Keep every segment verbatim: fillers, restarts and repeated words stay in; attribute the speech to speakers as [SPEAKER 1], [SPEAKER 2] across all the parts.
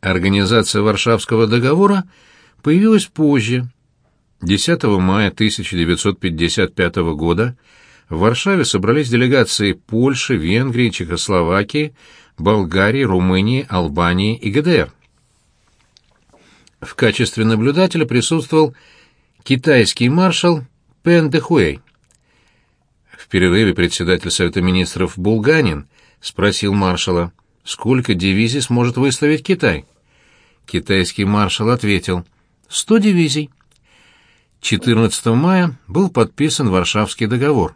[SPEAKER 1] Организация Варшавского договора появилась позже. десятого мая тысяча девятьсот пятьдесят пятого года в Варшаве собрались делегации Польши, Венгрии, Чехословакии, Болгарии, Румынии, Албании и ГДР. В качестве наблюдателя присутствовал китайский маршал Пэн Дэхуэй. В перерыве председатель Совета министров Булганин спросил маршала, сколько дивизий сможет выставить Китай. Китайский маршал ответил: «Сто дивизий». четырнадцатого мая был подписан Варшавский договор.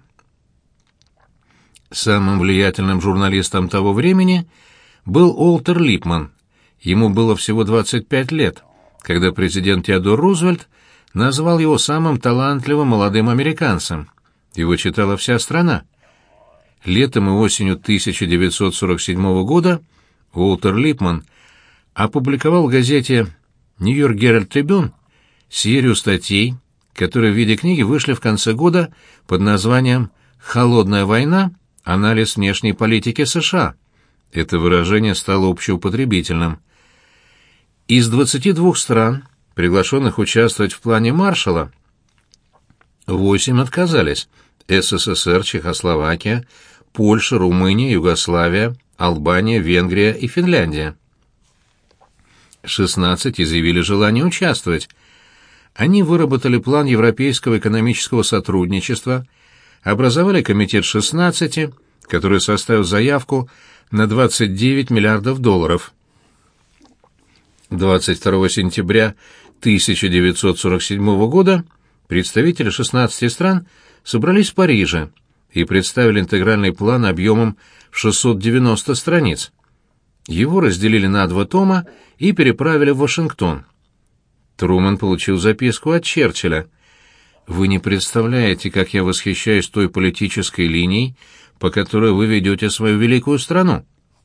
[SPEAKER 1] Самым влиятельным журналистом того времени был Уолтер Липман. Ему было всего двадцать пять лет, когда президент Теодор Рузвельт назвал его самым талантливым молодым американцем. Его читала вся страна. Летом и осенью тысяча девятьсот сорок седьмого года Уолтер Липман опубликовал в газете «Нью-Йорк Геральд Трибюн» серию статей, которые в виде книги вышли в конце года под названием «Холодная война. Анализ внешней политики США». Это выражение стало общеупотребительным. Из двадцати двух стран, приглашенных участвовать в плане Маршалла, восемь отказались: СССР, Чехословакия, Польша, Румыния, Югославия, Албания, Венгрия и Финляндия. шестнадцать изъявили желание участвовать. Они выработали план европейского экономического сотрудничества, образовали комитет шестнадцати, который составил заявку на двадцать девять миллиардов долларов. двадцать второго сентября тысяча девятьсот сорок седьмого года представители шестнадцати стран собрались в Париже и представили интегральный план объемом в шестьсот девяносто страниц. Его разделили на два тома и переправили в Вашингтон. Трумэн получил записку от Черчилля: «Вы не представляете, как я восхищаюсь той политической линией, по которой вы ведете свою великую страну.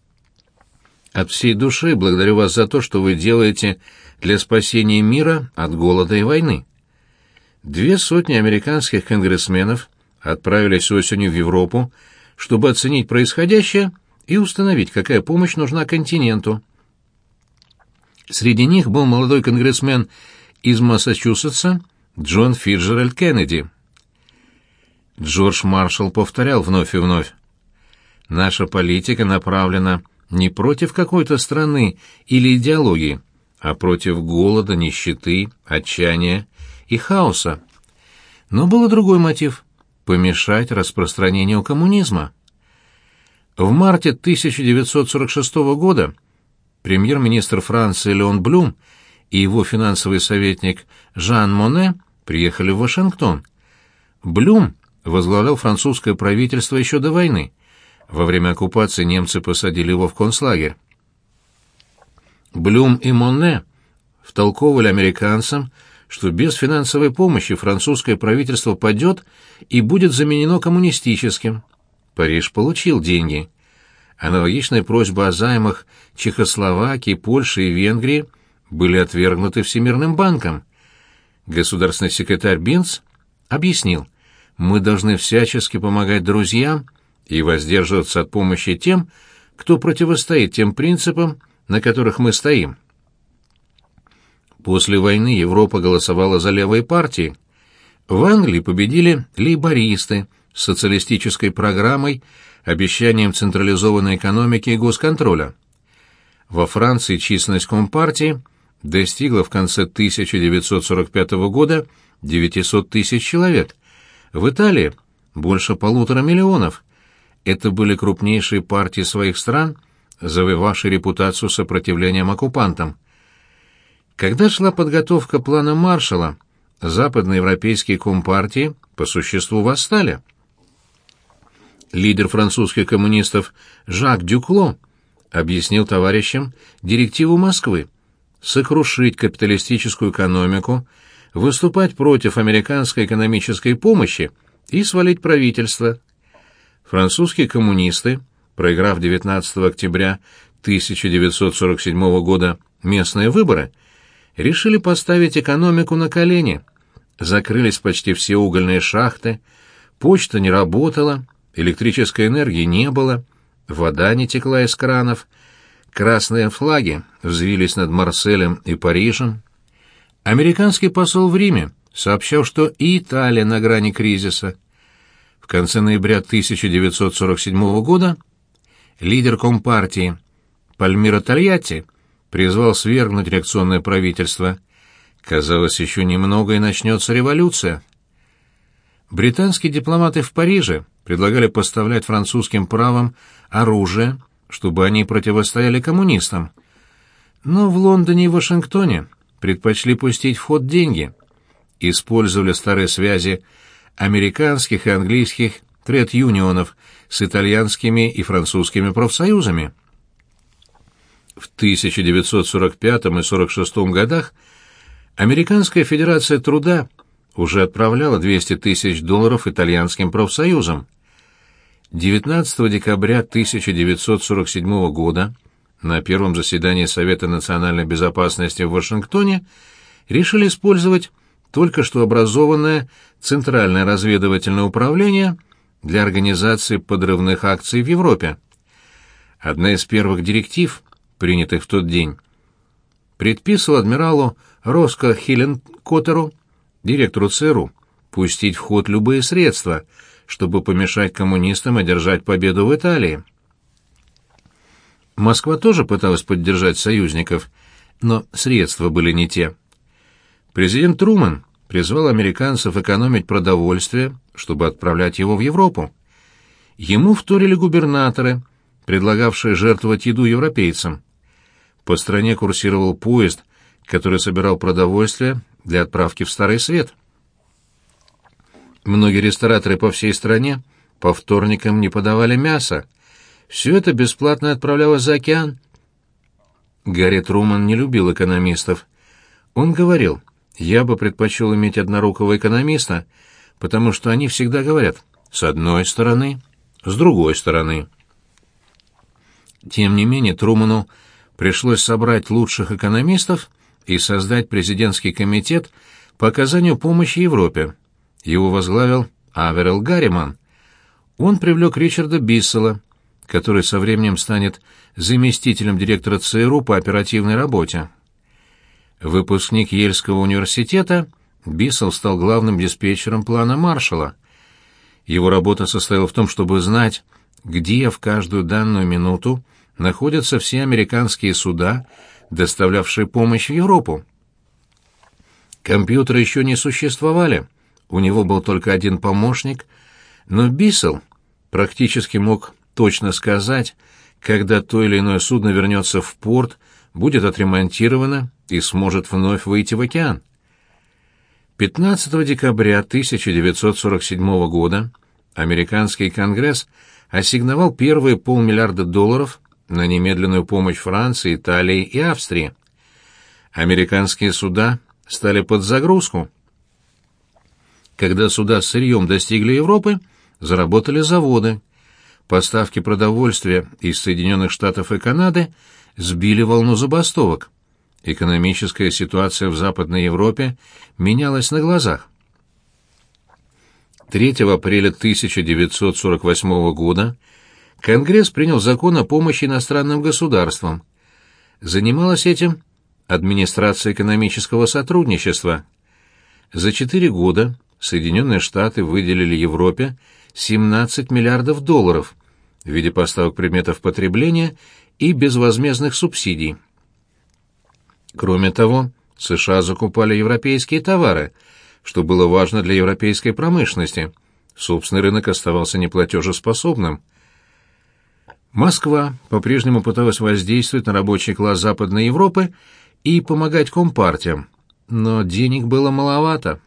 [SPEAKER 1] От всей души благодарю вас за то, что вы делаете для спасения мира от голода и войны». Две сотни американских конгрессменов отправились осенью в Европу, чтобы оценить происходящее и установить, какая помощь нужна континенту. Среди них был молодой конгрессмен из Массачусетса Джон Фитджеральд Кеннеди. Джордж Маршалл повторял вновь и вновь: «Наша политика направлена не против какой-то страны или идеологии, а против голода, нищеты, отчаяния и хаоса». Но был и другой мотив — помешать распространению коммунизма. В марте тысяча девятьсот сорок шестого года премьер-министр Франции Леон Блюм и его финансовый советник Жан Моне приехали в Вашингтон. Блюм возглавлял французское правительство еще до войны. Во время оккупации немцы посадили его в концлагерь. Блюм и Моне втолковывали американцам, что без финансовой помощи французское правительство падет и будет заменено коммунистическим. Париж получил деньги. Аналогичные просьбы о займах Чехословакии, Польши и Венгрии были отвергнуты Всемирным банком. Государственный секретарь Бинц объяснил: «Мы должны всячески помогать друзьям и воздерживаться от помощи тем, кто противостоит тем принципам, на которых мы стоим». После войны Европа голосовала за левые партии. В Англии победили лейбористы с социалистической программой, обещанием централизованной экономики и госконтроля. Во Франции численность Компартии достигла в конце тысяча девятьсот сорок пятого года девятисот тысяч человек. В Италии больше полутора миллионов. Это были крупнейшие партии своих стран, завоевавшие репутацию сопротивлением оккупантам. Когда шла подготовка плана Маршалла, западноевропейские компартии по существу восстали. Лидер французских коммунистов Жак Дюкло объяснил товарищам директиву Москвы — сокрушить капиталистическую экономику, выступать против американской экономической помощи и свалить правительство. Французские коммунисты, проиграв девятнадцатого октября тысяча девятьсот сорок седьмого года местные выборы, решили поставить экономику на колени. Закрылись почти все угольные шахты, почта не работала, электрической энергии не было, вода не текла из кранов, Красные флаги взвились над Марселем и Парижем. Американский посол в Риме сообщал, что и Италия на грани кризиса. В конце ноября тысяча девятьсот сорок седьмого года лидер Компартии Пальмиро Тольятти призвал свергнуть реакционное правительство. Казалось, еще немного и начнется революция. Британские дипломаты в Париже предлагали поставлять французским правам оружие, чтобы они противостояли коммунистам. Но в Лондоне и Вашингтоне предпочли пустить в ход деньги. Использовали старые связи американских и английских тред-юнионов с итальянскими и французскими профсоюзами. В тысяча девятьсот сорок пятом и сорок шестом годах Американская федерация труда уже отправляла двести тысяч долларов итальянским профсоюзам. девятнадцатого декабря тысяча девятьсот сорок седьмого года на первом заседании Совета национальной безопасности в Вашингтоне решили использовать только что образованное Центральное разведывательное управление для организации подрывных акций в Европе. Одна из первых директив, принятых в тот день, предписывала адмиралу Роско Хилленкоттеру, директору ЦРУ, пустить в ход любые средства, чтобы помешать коммунистам одержать победу в Италии. Москва тоже пыталась поддержать союзников, но средства были не те. Президент Трумэн призвал американцев экономить продовольствие, чтобы отправлять его в Европу. Ему вторили губернаторы, предлагавшие жертвовать еду европейцам. По стране курсировал поезд, который собирал продовольствие для отправки в Старый Свет. Многие рестораторы по всей стране по вторникам не подавали мясо. Все это бесплатно отправлялось за океан. Гарри Трумэн не любил экономистов. Он говорил: «Я бы предпочел иметь однорукого экономиста, потому что они всегда говорят с одной стороны, с другой стороны». Тем не менее, Трумэну пришлось собрать лучших экономистов и создать президентский комитет по оказанию помощи Европе. Его возглавил Аверелл Гарриман. Он привлек Ричарда Биссела, который со временем станет заместителем директора ЦРУ по оперативной работе. Выпускник Ельского университета, Биссел стал главным диспетчером плана Маршалла. Его работа состояла в том, чтобы знать, где в каждую данную минуту находятся все американские суда, доставлявшие помощь в Европу. Компьютеры еще не существовали, у него был только один помощник, но Биссел практически мог точно сказать, когда то или иное судно вернется в порт, будет отремонтировано и сможет вновь выйти в океан. пятнадцатого декабря тысяча девятьсот сорок седьмого года американский Конгресс ассигновал первые полмиллиарда долларов на немедленную помощь Франции, Италии и Австрии. Американские суда стали под загрузку. Когда суда с сырьем достигли Европы, заработали заводы. Поставки продовольствия из Соединенных Штатов и Канады сбили волну забастовок. Экономическая ситуация в Западной Европе менялась на глазах. третьего апреля тысяча девятьсот сорок восьмого года Конгресс принял закон о помощи иностранным государствам. Занималась этим Администрация экономического сотрудничества. За четыре года Соединенные Штаты выделили Европе семнадцать миллиардов долларов в виде поставок предметов потребления и безвозмездных субсидий. Кроме того, США закупали европейские товары, что было важно для европейской промышленности. Собственный рынок оставался неплатежеспособным. Москва по-прежнему пыталась воздействовать на рабочий класс Западной Европы и помогать компартиям, но денег было маловато.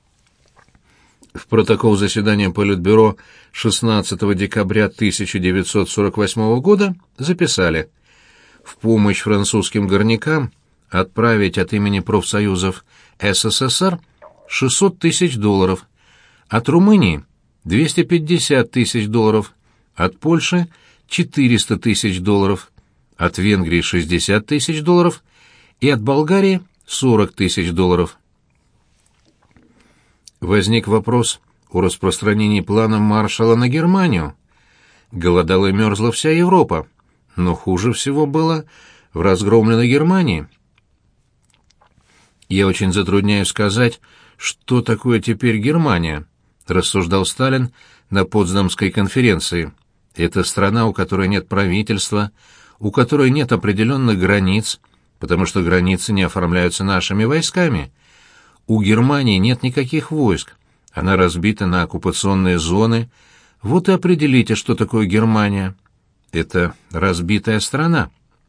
[SPEAKER 1] В протокол заседания Политбюро шестнадцатого декабря тысяча девятьсот сорок восьмого года записали: в помощь французским горнякам отправить от имени профсоюзов СССР шестьсот тысяч долларов, от Румынии двести пятьдесят тысяч долларов, от Польши четыреста тысяч долларов, от Венгрии шестьдесят тысяч долларов и от Болгарии сорок тысяч долларов. Возник вопрос о распространении плана Маршалла на Германию. Голодала и мерзла вся Европа, но хуже всего было в разгромленной Германии? «Я очень затрудняюсь сказать, что такое теперь Германия», — рассуждал Сталин на Потсдамской конференции. «Это страна, у которой нет правительства, у которой нет определенных границ, потому что границы не оформляются нашими войсками. У Германии нет никаких войск, она разбита на оккупационные зоны. Вот и определите, что такое Германия. Это разбитая страна».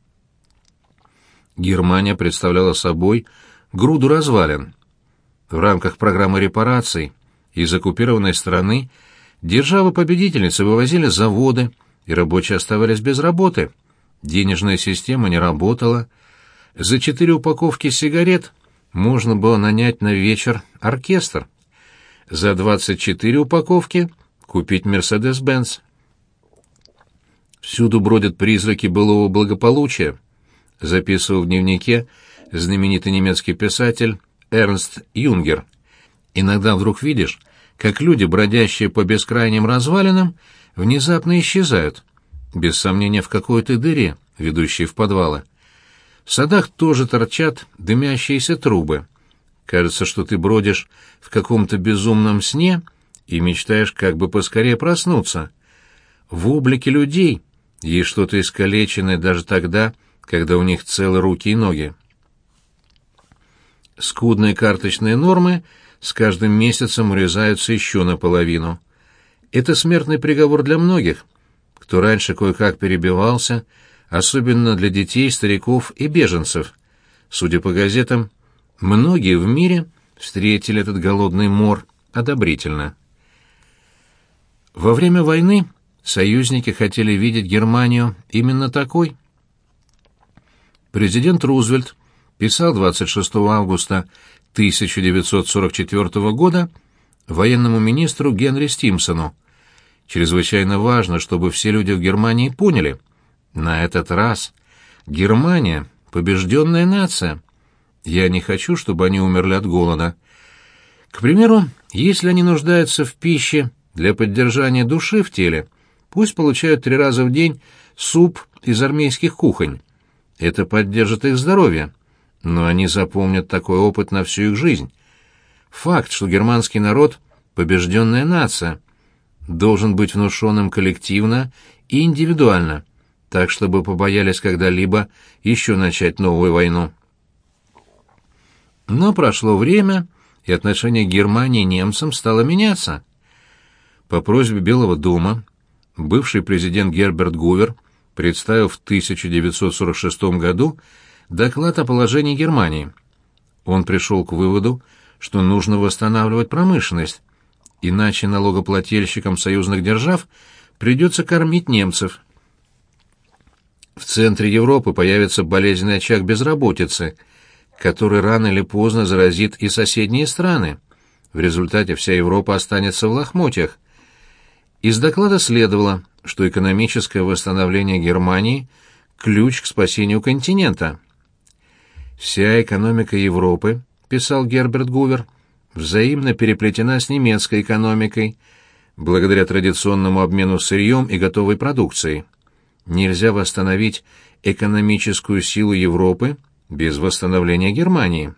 [SPEAKER 1] Германия представляла собой груду развалин. В рамках программы репараций из оккупированной страны державы-победительницы вывозили заводы, и рабочие оставались без работы. Денежная система не работала. За четыре упаковки сигарет можно было нанять на вечер оркестр. За двадцать четыре упаковки купить Мерседес-Бенц. Всюду бродят призраки былого благополучия, записывал в дневнике знаменитый немецкий писатель Эрнст Юнгер. Иногда вдруг видишь, как люди, бродящие по бескрайним развалинам, внезапно исчезают, без сомнения в какой-то дыре, ведущей в подвалы. В садах тоже торчат дымящиеся трубы. Кажется, что ты бродишь в каком-то безумном сне и мечтаешь как бы поскорее проснуться. В облике людей есть что-то искалеченное даже тогда, когда у них целы руки и ноги. Скудные карточные нормы с каждым месяцем урезаются еще наполовину. Это смертный приговор для многих, кто раньше кое-как перебивался, особенно для детей, стариков и беженцев. Судя по газетам, многие в мире встретили этот голодный мор одобрительно. Во время войны союзники хотели видеть Германию именно такой. Президент Рузвельт писал двадцать шестого августа тысяча девятьсот сорок четвёртого года военному министру Генри Стимсону: «Чрезвычайно важно, чтобы все люди в Германии поняли, на этот раз Германия — побежденная нация. Я не хочу, чтобы они умерли от голода. К примеру, если они нуждаются в пище для поддержания души в теле, пусть получают три раза в день суп из армейских кухонь. Это поддержит их здоровье, но они запомнят такой опыт на всю их жизнь. Факт, что германский народ — побежденная нация, должен быть внушенным коллективно и индивидуально, так, чтобы побоялись когда-либо еще начать новую войну». Но прошло время, и отношение Германии к немцам стало меняться. По просьбе Белого дома бывший президент Герберт Гувер представил в тысяча девятьсот сорок шестом году доклад о положении Германии. Он пришел к выводу, что нужно восстанавливать промышленность, иначе налогоплательщикам союзных держав придется кормить немцев. В центре Европы появится болезненный очаг безработицы, который рано или поздно заразит и соседние страны. В результате вся Европа останется в лохмотьях. Из доклада следовало, что экономическое восстановление Германии – ключ к спасению континента. «Вся экономика Европы, – писал Герберт Гувер, – взаимно переплетена с немецкой экономикой, благодаря традиционному обмену сырьем и готовой продукцией. Нельзя восстановить экономическую силу Европы без восстановления Германии».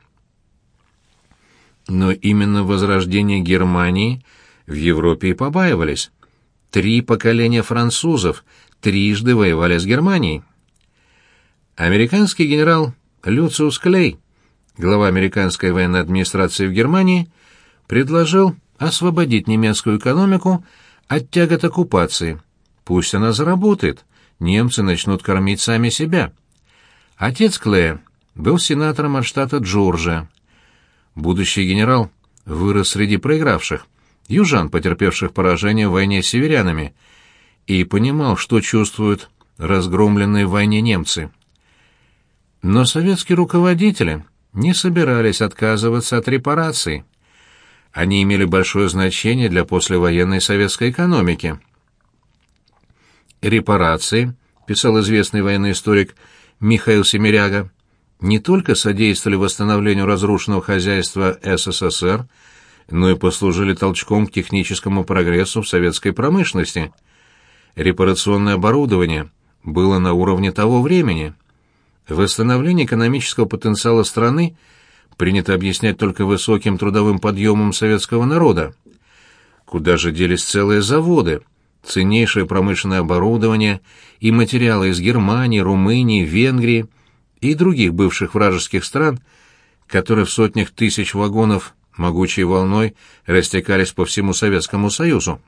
[SPEAKER 1] Но именно возрождение Германии в Европе и побаивались. Три поколения французов трижды воевали с Германией. Американский генерал Люциус Клей, глава американской военной администрации в Германии, предложил освободить немецкую экономику от тягот оккупации. Пусть она заработает, немцы начнут кормить сами себя. Отец Клея был сенатором от штата Джорджия. Будущий генерал вырос среди проигравших, южан, потерпевших поражение в войне с северянами, и понимал, что чувствуют разгромленные в войне немцы. Но советские руководители не собирались отказываться от репараций. Они имели большое значение для послевоенной советской экономики. «Репарации», — писал известный военный историк Михаил Семеряга, не только содействовали восстановлению разрушенного хозяйства СССР, но и послужили толчком к техническому прогрессу в советской промышленности. Репарационное оборудование было на уровне того времени. Восстановление экономического потенциала страны принято объяснять только высоким трудовым подъемом советского народа. Куда же делись целые заводы, ценнейшее промышленное оборудование и материалы из Германии, Румынии, Венгрии и других бывших вражеских стран, которые в сотнях тысяч вагонов могучей волной растекались по всему Советскому Союзу?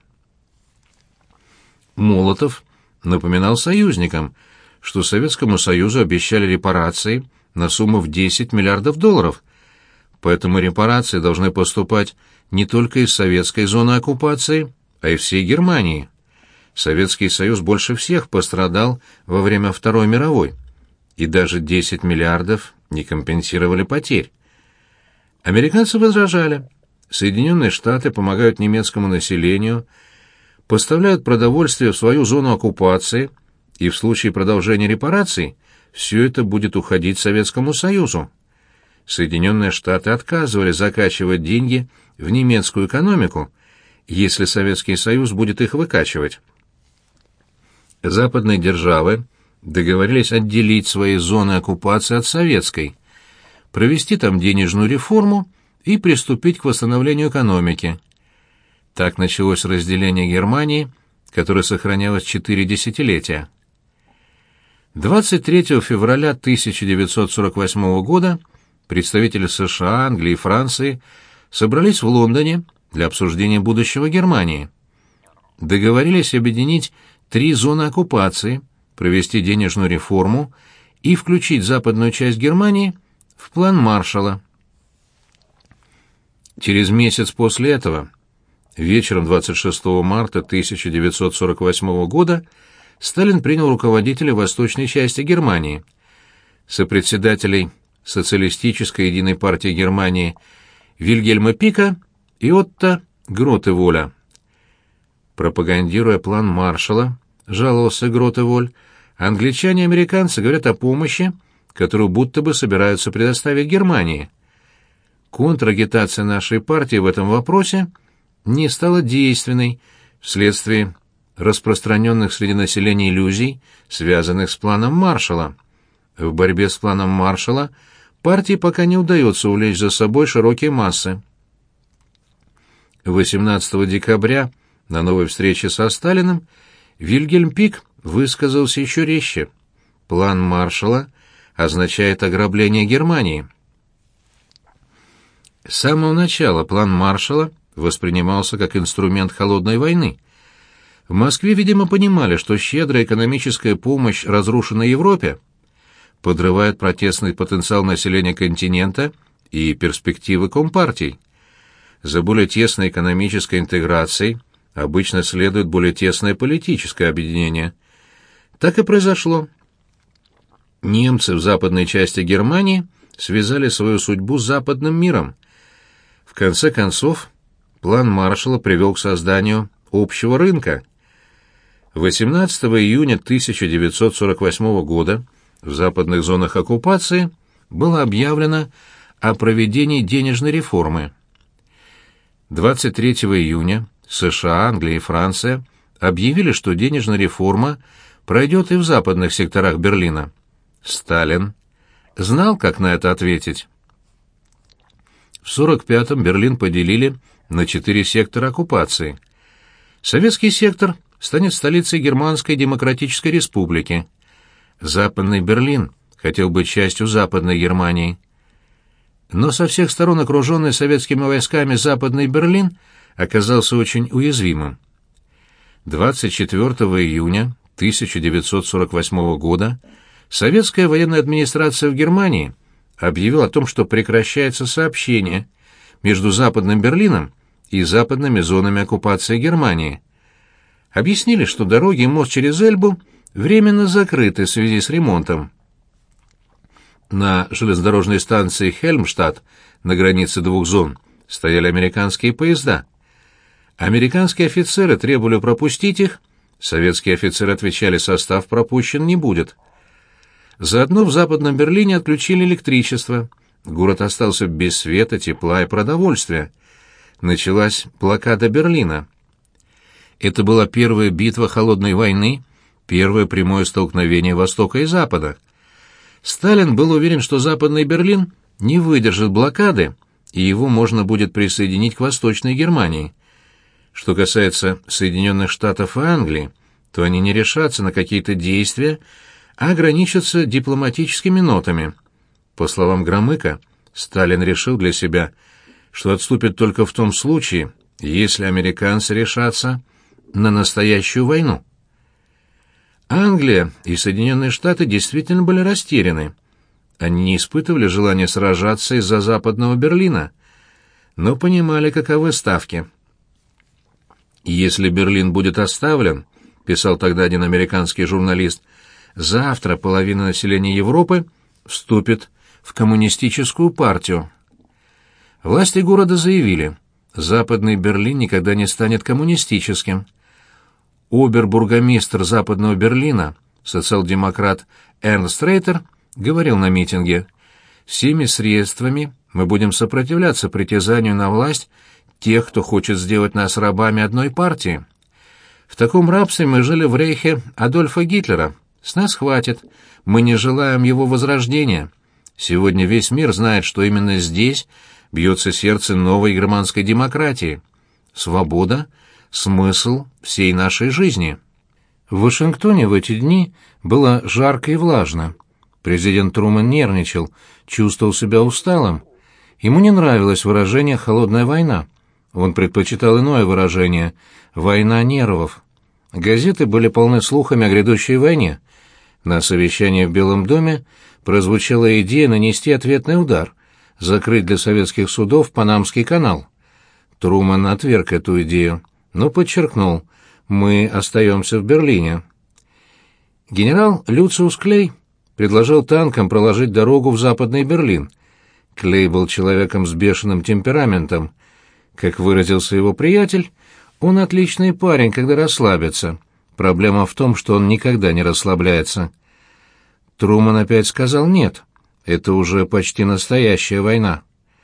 [SPEAKER 1] Молотов напоминал союзникам, что Советскому Союзу обещали репарации на сумму в десять миллиардов долларов, поэтому репарации должны поступать не только из советской зоны оккупации, а и всей Германии. Советский Союз больше всех пострадал во время Второй мировой, и даже десять миллиардов не компенсировали потерь. Американцы возражали. Соединенные Штаты помогают немецкому населению, поставляют продовольствие в свою зону оккупации, и в случае продолжения репараций все это будет уходить Советскому Союзу. Соединенные Штаты отказывали закачивать деньги в немецкую экономику, если Советский Союз будет их выкачивать. Западные державы договорились отделить свои зоны оккупации от советской, провести там денежную реформу и приступить к восстановлению экономики. Так началось разделение Германии, которое сохранялось четыре десятилетия. двадцать третьего февраля тысяча девятьсот сорок восьмого года представители США, Англии и Франции собрались в Лондоне для обсуждения будущего Германии. Договорились объединить три зоны оккупации, провести денежную реформу и включить западную часть Германии в план Маршалла. Через месяц после этого, вечером двадцать шестого марта тысяча девятьсот сорок восьмого года, Сталин принял руководителей восточной части Германии, сопредседателей Социалистической единой партии Германии Вильгельма Пика и Отто Гротеволя. Пропагандируя план Маршалла, жаловался Гротеволь, англичане и американцы говорят о помощи, которую будто бы собираются предоставить Германии. Контрагитация нашей партии в этом вопросе не стала действенной вследствие распространенных среди населения иллюзий, связанных с планом Маршалла. В борьбе с планом Маршалла партии пока не удается увлечь за собой широкие массы. восемнадцатого декабря на новой встрече со Сталиным Вильгельм Пик высказался еще резче. План Маршалла означает ограбление Германии. С самого начала план Маршалла воспринимался как инструмент холодной войны. В Москве, видимо, понимали, что щедрая экономическая помощь разрушенной Европе подрывает протестный потенциал населения континента и перспективы компартий. За более тесной экономической интеграцией обычно следует более тесное политическое объединение. Так и произошло. Немцы в западной части Германии связали свою судьбу с западным миром. В конце концов, план Маршалла привел к созданию общего рынка. восемнадцатого июня тысяча девятьсот сорок восьмого года в западных зонах оккупации было объявлено о проведении денежной реформы. двадцать третьего июня США, Англия и Франция объявили, что денежная реформа пройдет и в западных секторах Берлина. Сталин знал, как на это ответить. В сорок пятом Берлин поделили на четыре сектора оккупации. Советский сектор станет столицей Германской Демократической Республики. Западный Берлин хотел быть частью Западной Германии. Но со всех сторон окруженный советскими войсками Западный Берлин оказался очень уязвимым. двадцать четвёртого июня тысяча девятьсот сорок восьмого года советская военная администрация в Германии объявила о том, что прекращается сообщение между Западным Берлином и западными зонами оккупации Германии. Объяснили, что дороги и мост через Эльбу временно закрыты в связи с ремонтом. На железнодорожной станции Хельмштадт на границе двух зон стояли американские поезда. Американские офицеры требовали пропустить их, советские офицеры отвечали: состав пропущен не будет. Заодно в Западном Берлине отключили электричество, город остался без света, тепла и продовольствия. Началась блокада Берлина. Это была первая битва холодной войны, первое прямое столкновение Востока и Запада. Сталин был уверен, что Западный Берлин не выдержит блокады, и его можно будет присоединить к Восточной Германии. Что касается Соединенных Штатов и Англии, то они не решатся на какие-то действия, а ограничатся дипломатическими нотами. По словам Громыка, Сталин решил для себя, что отступит только в том случае, если американцы решатся на настоящую войну. Англия и Соединенные Штаты действительно были растеряны. Они не испытывали желания сражаться из-за Западного Берлина, но понимали, каковы ставки. «Если Берлин будет оставлен, — писал тогда один американский журналист, — завтра половина населения Европы вступит в коммунистическую партию». Власти города заявили, Западный Берлин никогда не станет коммунистическим. Обер-бургомистр Западного Берлина, социал-демократ Эрнст Рейтер, говорил на митинге: «Всеми средствами мы будем сопротивляться притязанию на власть тех, кто хочет сделать нас рабами одной партии. В таком рабстве мы жили в рейхе Адольфа Гитлера. С нас хватит. Мы не желаем его возрождения. Сегодня весь мир знает, что именно здесь бьется сердце новой германской демократии. Свобода — смысл всей нашей жизни». В Вашингтоне в эти дни было жарко и влажно. Президент Трумэн нервничал, чувствовал себя усталым. Ему не нравилось выражение «холодная война». Он предпочитал иное выражение «война нервов». Газеты были полны слухами о грядущей войне. На совещании в Белом доме прозвучала идея нанести ответный удар, закрыть для советских судов Панамский канал. Трумэн отверг эту идею, но подчеркнул: «Мы остаемся в Берлине». Генерал Люциус Клей предложил танкам проложить дорогу в Западный Берлин. Клей был человеком с бешеным темпераментом. Как выразился его приятель, он отличный парень, когда расслабится. Проблема в том, что он никогда не расслабляется. Трумэн опять сказал «нет». Это уже почти настоящая война.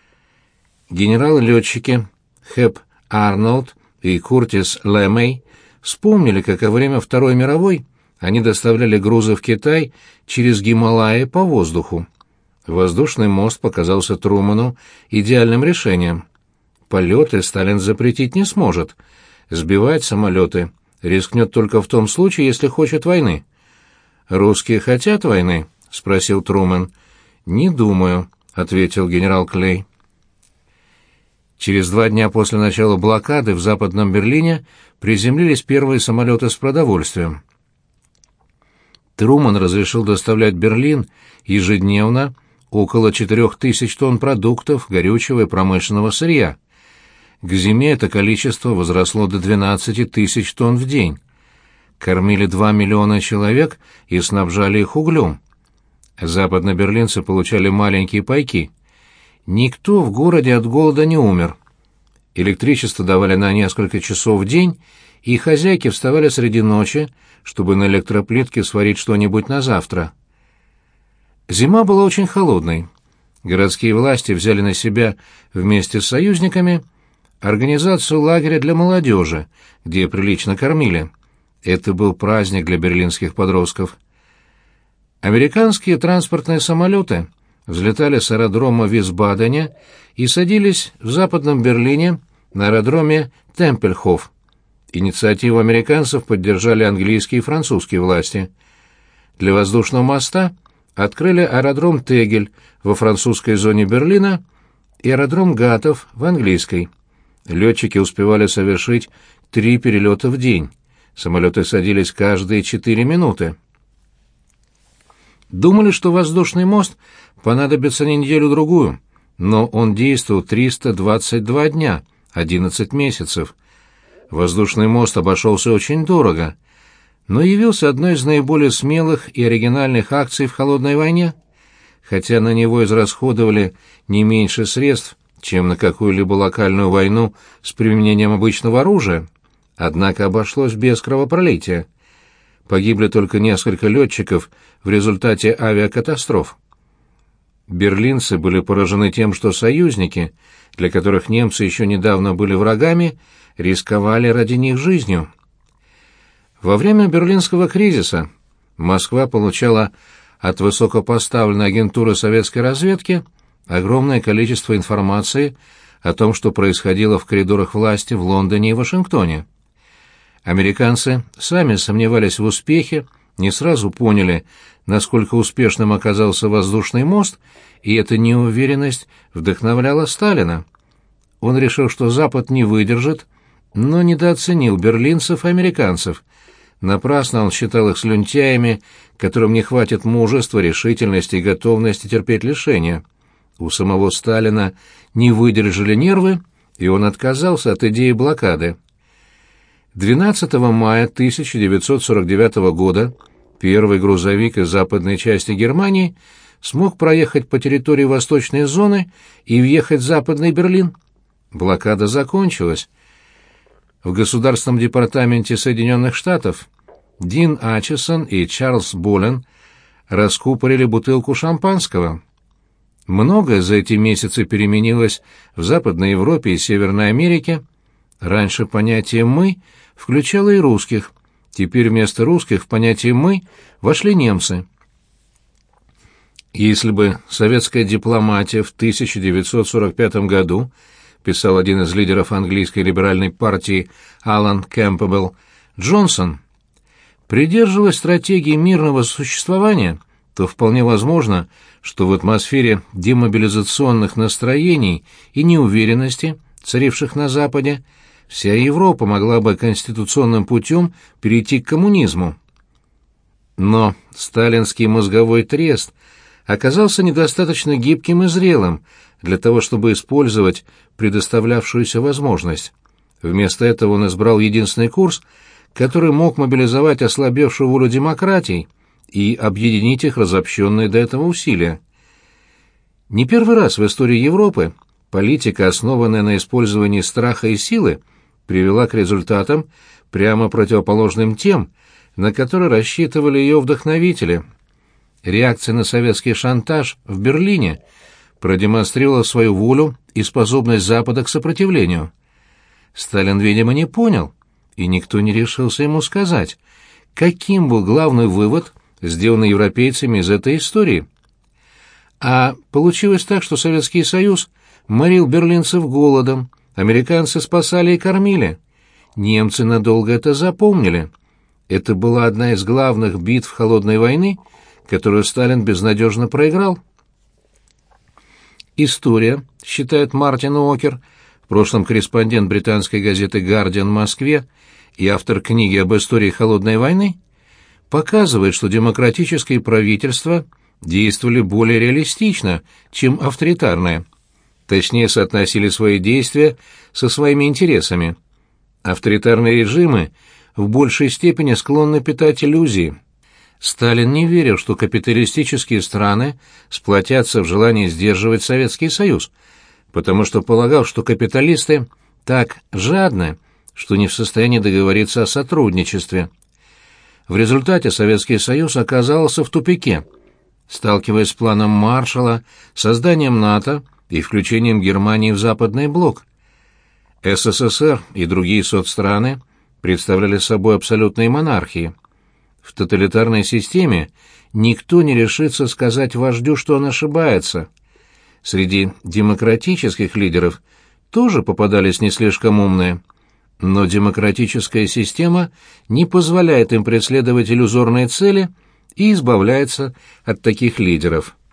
[SPEAKER 1] Генералы-летчики Хэп Арнольд и Куртис Лэмей вспомнили, как во время Второй мировой они доставляли грузы в Китай через Гималаи по воздуху. Воздушный мост показался Трумэну идеальным решением. Полеты Сталин запретить не сможет. Сбивать самолеты рискнет только в том случае, если хочет войны. «Русские хотят войны?» — спросил Трумэн. «Не думаю», — ответил генерал Клей. Через два дня после начала блокады в Западном Берлине приземлились первые самолеты с продовольствием. Трумэн разрешил доставлять в Берлин ежедневно около четырех тысяч тонн продуктов, горючего и промышленного сырья. К зиме это количество возросло до двенадцати тысяч тонн в день. Кормили два миллиона человек и снабжали их углем. Западноберлинцы получали маленькие пайки. Никто в городе от голода не умер. Электричество давали на несколько часов в день, и хозяйки вставали среди ночи, чтобы на электроплитке сварить что-нибудь на завтра. Зима была очень холодной. Городские власти взяли на себя вместе с союзниками организацию лагеря для молодежи, где прилично кормили. Это был праздник для берлинских подростков. Американские транспортные самолеты взлетали с аэродрома Висбадене и садились в Западном Берлине на аэродроме Темпельхоф. Инициативу американцев поддержали английские и французские власти. Для воздушного моста открыли аэродром Тегель во французской зоне Берлина и аэродром Гатов в английской. Летчики успевали совершить три перелета в день. Самолеты садились каждые четыре минуты. Думали, что воздушный мост понадобится не неделю-другую, но он действовал триста двадцать два дня, одиннадцать месяцев. Воздушный мост обошелся очень дорого, но явился одной из наиболее смелых и оригинальных акций в холодной войне, хотя на него израсходовали не меньше средств, чем на какую-либо локальную войну с применением обычного оружия, однако обошлось без кровопролития. Погибли только несколько летчиков в результате авиакатастроф. Берлинцы были поражены тем, что союзники, для которых немцы еще недавно были врагами, рисковали ради них жизнью. Во время Берлинского кризиса Москва получала от высокопоставленной агентуры советской разведки огромное количество информации о том, что происходило в коридорах власти в Лондоне и Вашингтоне. Американцы сами сомневались в успехе, не сразу поняли, насколько успешным оказался воздушный мост, и эта неуверенность вдохновляла Сталина. Он решил, что Запад не выдержит, но недооценил берлинцев и американцев. Напрасно он считал их слюнтяями, которым не хватит мужества, решительности и готовности терпеть лишения. У самого Сталина не выдержали нервы, и он отказался от идеи блокады. двенадцатого мая тысяча девятьсот сорок девятого года первый грузовик из западной части Германии смог проехать по территории восточной зоны и въехать в Западный Берлин. Блокада закончилась. В Государственном департаменте Соединенных Штатов Дин Ачесон и Чарльз Болен раскупорили бутылку шампанского. Многое за эти месяцы переменилось в Западной Европе и Северной Америке. Раньше понятие «мы» включало и русских. Теперь вместо русских в понятие «мы» вошли немцы. Если бы советская дипломатия в тысяча девятьсот сорок пятом году, писал один из лидеров английской либеральной партии Алан Кэмпбелл Джонсон, придерживалась стратегии мирного существования, то вполне возможно, что в атмосфере демобилизационных настроений и неуверенности, царивших на Западе, вся Европа могла бы конституционным путем перейти к коммунизму. Но сталинский мозговой трест оказался недостаточно гибким и зрелым для того, чтобы использовать предоставлявшуюся возможность. Вместо этого он избрал единственный курс, который мог мобилизовать ослабевшую волю демократий и объединить их разобщенные до этого усилия. Не первый раз в истории Европы политика, основанная на использовании страха и силы, привела к результатам, прямо противоположным тем, на которые рассчитывали ее вдохновители. Реакция на советский шантаж в Берлине продемонстрировала свою волю и способность Запада к сопротивлению. Сталин, видимо, не понял, и никто не решился ему сказать, каким был главный вывод, сделанный европейцами из этой истории. А получилось так, что Советский Союз морил берлинцев голодом, американцы спасали и кормили. Немцы надолго это запомнили. Это была одна из главных битв холодной войны, которую Сталин безнадежно проиграл. История, считает Мартин Уокер, в прошлом корреспондент британской газеты «Гардиан» в Москве и автор книги об истории холодной войны, показывает, что демократические правительства действовали более реалистично, чем авторитарные. Точнее, соотносили свои действия со своими интересами. Авторитарные режимы в большей степени склонны питать иллюзии. Сталин не верил, что капиталистические страны сплотятся в желании сдерживать Советский Союз, потому что полагал, что капиталисты так жадны, что не в состоянии договориться о сотрудничестве. В результате Советский Союз оказался в тупике, сталкиваясь с планом Маршалла, созданием НАТО и включением Германии в Западный блок. СССР и другие соцстраны представляли собой абсолютные монархии. В тоталитарной системе никто не решится сказать вождю, что он ошибается. Среди демократических лидеров тоже попадались не слишком умные, но демократическая система не позволяет им преследовать иллюзорные цели и избавляется от таких лидеров.